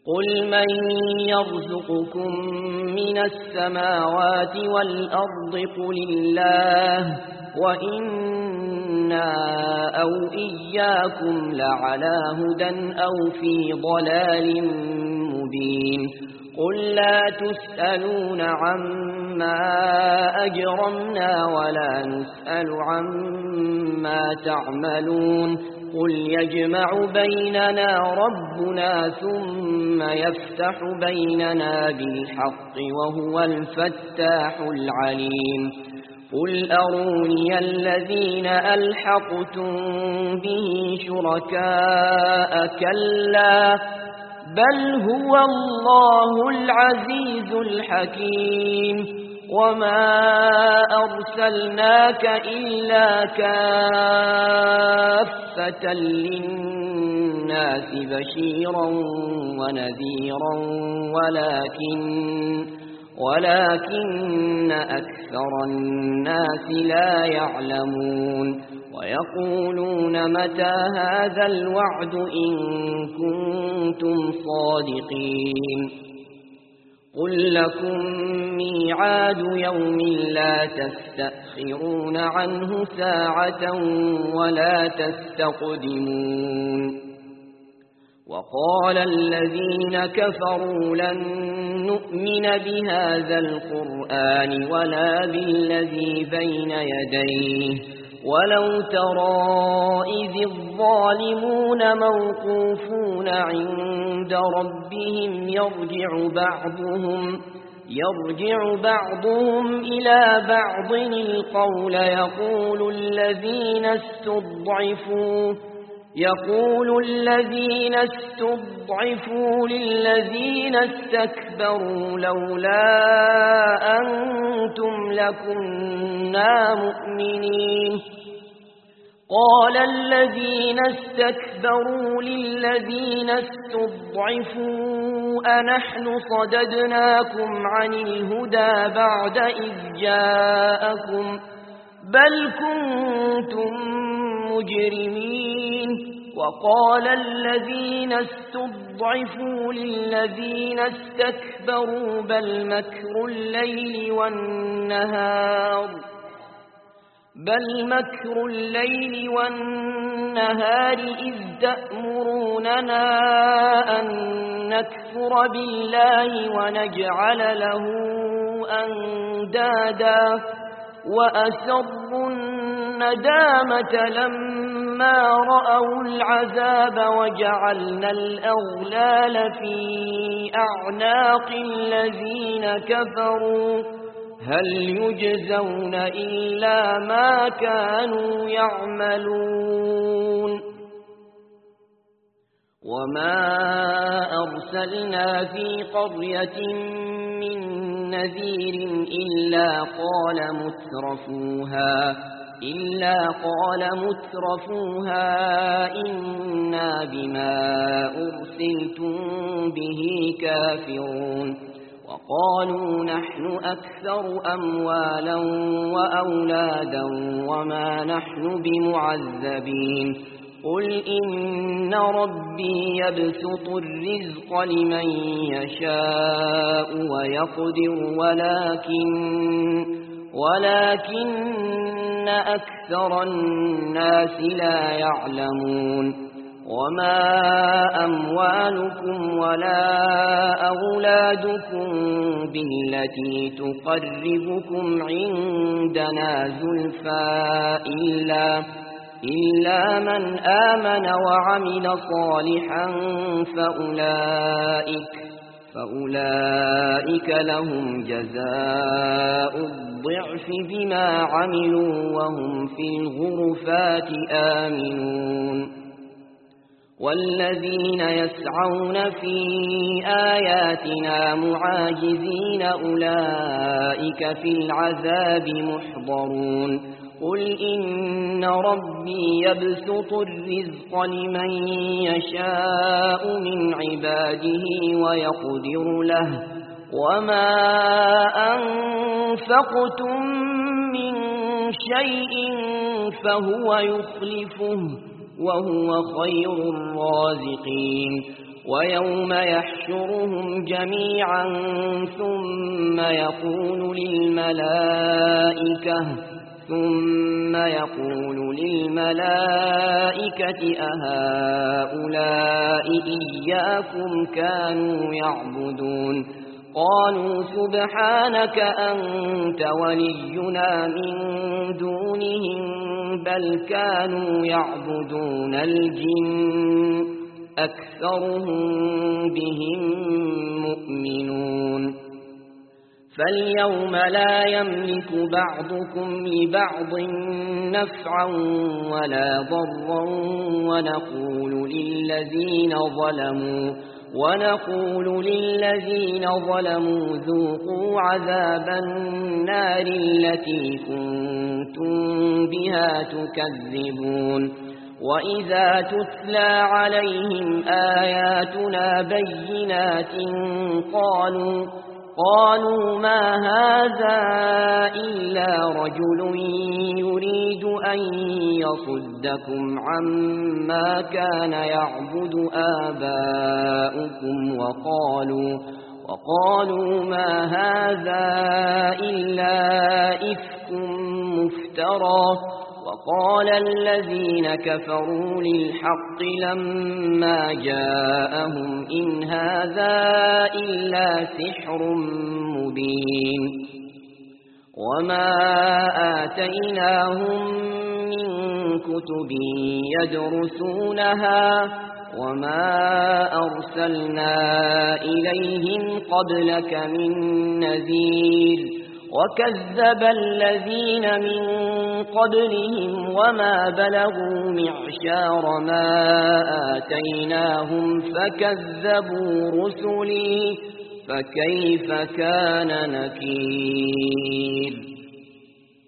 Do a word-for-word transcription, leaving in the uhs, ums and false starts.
قل من يرزقكم من السماوات والأرض قل الله وإنا أو إياكم لعلى هدى أو في ضلال مبين قل لا تسألون عما أجرمنا ولا نسأل عما تعملون قل يجمع بيننا ربنا ثم يفتح بيننا بالحق وهو الفتاح العليم قل أروني الذين ألحقتم به شركاء كلا بل هو الله العزيز الحكيم وما أرسلناك إلا كافة للناس بشيرا ونذيرا ولكن ولكن أكثر الناس لا يعلمون ويقولون متى هذا الوعد إن كنتم صادقين قل لكم ميعاد يوم لا تستأخرون عنه ساعة ولا تستقدمون وقال الذين كفروا لن نؤمن بهذا القرآن ولا بالذي بين يديه ولو ترى إذ الظالمون موقوفون عند ربهم يرجع بعضهم يرجع بعضهم إلى بعض القول يقول الذين استضعفوا يقول الذين استضعفوا للذين استكبروا لولا أنتم لكنا مؤمنين قال الذين استكبروا للذين استضعفوا أنحن صددناكم عن الهدى بعد إذ جاءكم بل كنتم مجرمين وقال الذين استضعفوا للذين استكبروا بل مكر الليل والنهار بل مكر الليل والنهار إذ تأمروننا أن نكفر بالله ونجعل له أندادا وأسروا الندامة لما رأوا العذاب وجعلنا الأغلال في أعناق الذين كفروا هل يجزون إلا ما كانوا يعملون وما أرسلنا في قرية من نذير إلا قال مترفوها إلا قال مترفوها إنا بما أرسلتم به كافرون وقالوا نحن أكثر أموالا وأولادا وما نحن بمعذبين قل إن ربي يبسط الرزق لمن يشاء ويقدر ولكن ولكن أكثر الناس لا يعلمون وما أموالكم ولا أولادكم بالتي تقربكم عندنا زلفى إلا إلا من آمن وعمل صالحا فأولئك فأولئك لهم جزاء الضعف بما عملوا وهم في الغرفات آمنون والذين يسعون في آياتنا معاجزين أولئك في العذاب محضرون قل إن ربي يبسط الرزق لمن يشاء من عباده ويقدر له وما أنفقتم من شيء فهو يخلفه وهو خير الرازقين ويوم يحشرهم جميعا ثم يقول للملائكة ثم يقول للملائكة أهؤلاء إياكم كانوا يعبدون قالوا سبحانك أنت ولينا من دونهم بل كانوا يعبدون الجن أكثرهم بهم مؤمنون فاليوم لا يملك بعضكم لبعض نفعا ولا ضرا ونقول للذين ظلموا ونقول للذين ظلموا ذوقوا عذاب النار التي كنتم بها تكذبون وإذا تتلى عليهم آياتنا بينات قالوا قالوا ما هذا إلا رجل يريد أن يصدكم عما كان يعبد آباؤكم وقالوا وقالوا ما هذا إلا إفك مفترى وقال الذين كفروا للحق لما جاءهم إن هذا إلا سحر مبين وما آتيناهم من كتب يدرسونها وما أرسلنا إليهم قبلك من نذير وكذب الذين من قبلهم وما بلغوا معشار ما آتيناهم فكذبوا رسلي فكيف كان نكير